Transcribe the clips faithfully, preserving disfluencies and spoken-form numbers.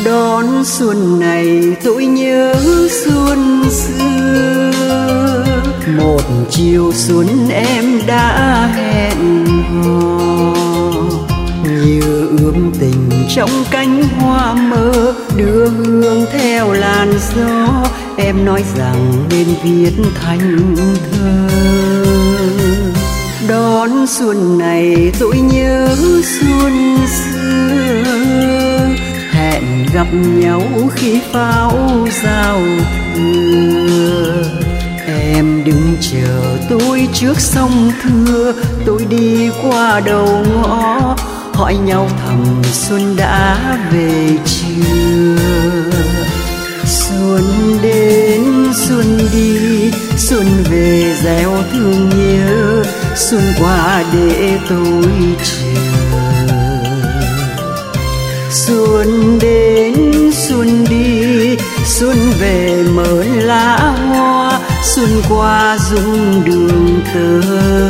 Đón xuân này tôi nhớ xuân xưa, một chiều xuân em đã hẹn hò, như ươm tình trong cánh hoa mơ, đưa hương theo làn gió. Em nói rằng nên viết thành thơ. Đón xuân này tôi nhớ xuân xưa, hẹn gặp nhau khi pháo giao thừa. Em đứng chờ tôi trước sông Thưa, tôi đi qua đầu ngõ, hỏi nhau thầm xuân đã về chưa. Xuân đến xuân đi, xuân về gieo thương nhớ, xuân qua để tôi chờ. Xuân đến xuân đi, xuân về mơn lá hoa, xuân qua rung đường tơ.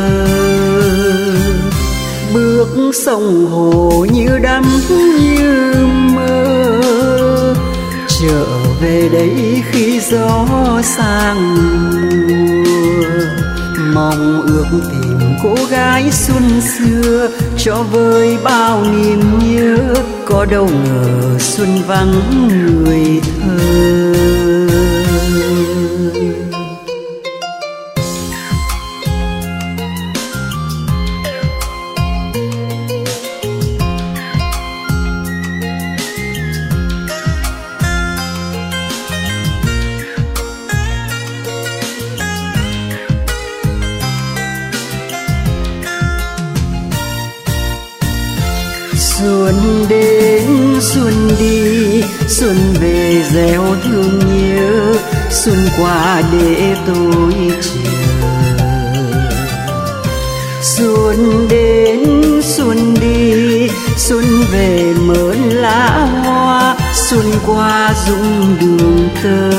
Bước sông hồ như đắm như mơ, trở về đây khi gió sang mùa. Mong ước tìm cô gái xuân xưa, cho vơi bao niềm nhớ. Có đâu ngờ xuân vắng người thơ. Xuân đến xuân đi, xuân về gieo thương nhớ, xuân qua để tôi chờ. Xuân đến xuân đi, xuân về mơn lá hoa, xuân qua rung đường tơ.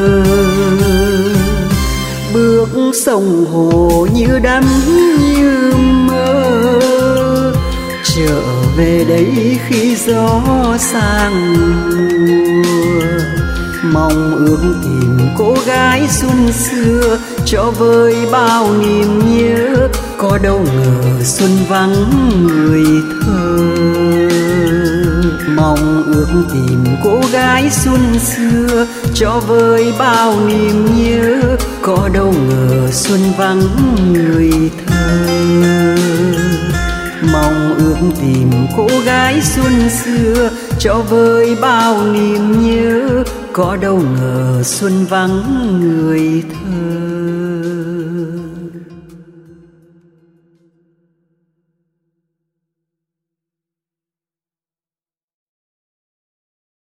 Bước sông hồ như đắm như mơ, trở về đây khi gió sang mùa. Mong ước tìm cô gái xuân xưa, cho vơi bao niềm nhớ. Có đâu ngờ xuân vắng người thơ. Mong ước tìm cô gái xuân xưa, cho vơi bao niềm nhớ. Có đâu ngờ xuân vắng người thơ. Mong ước tìm cô gái xuân xưa, cho vơi bao niềm nhớ. Có đâu ngờ xuân vắng người thơ.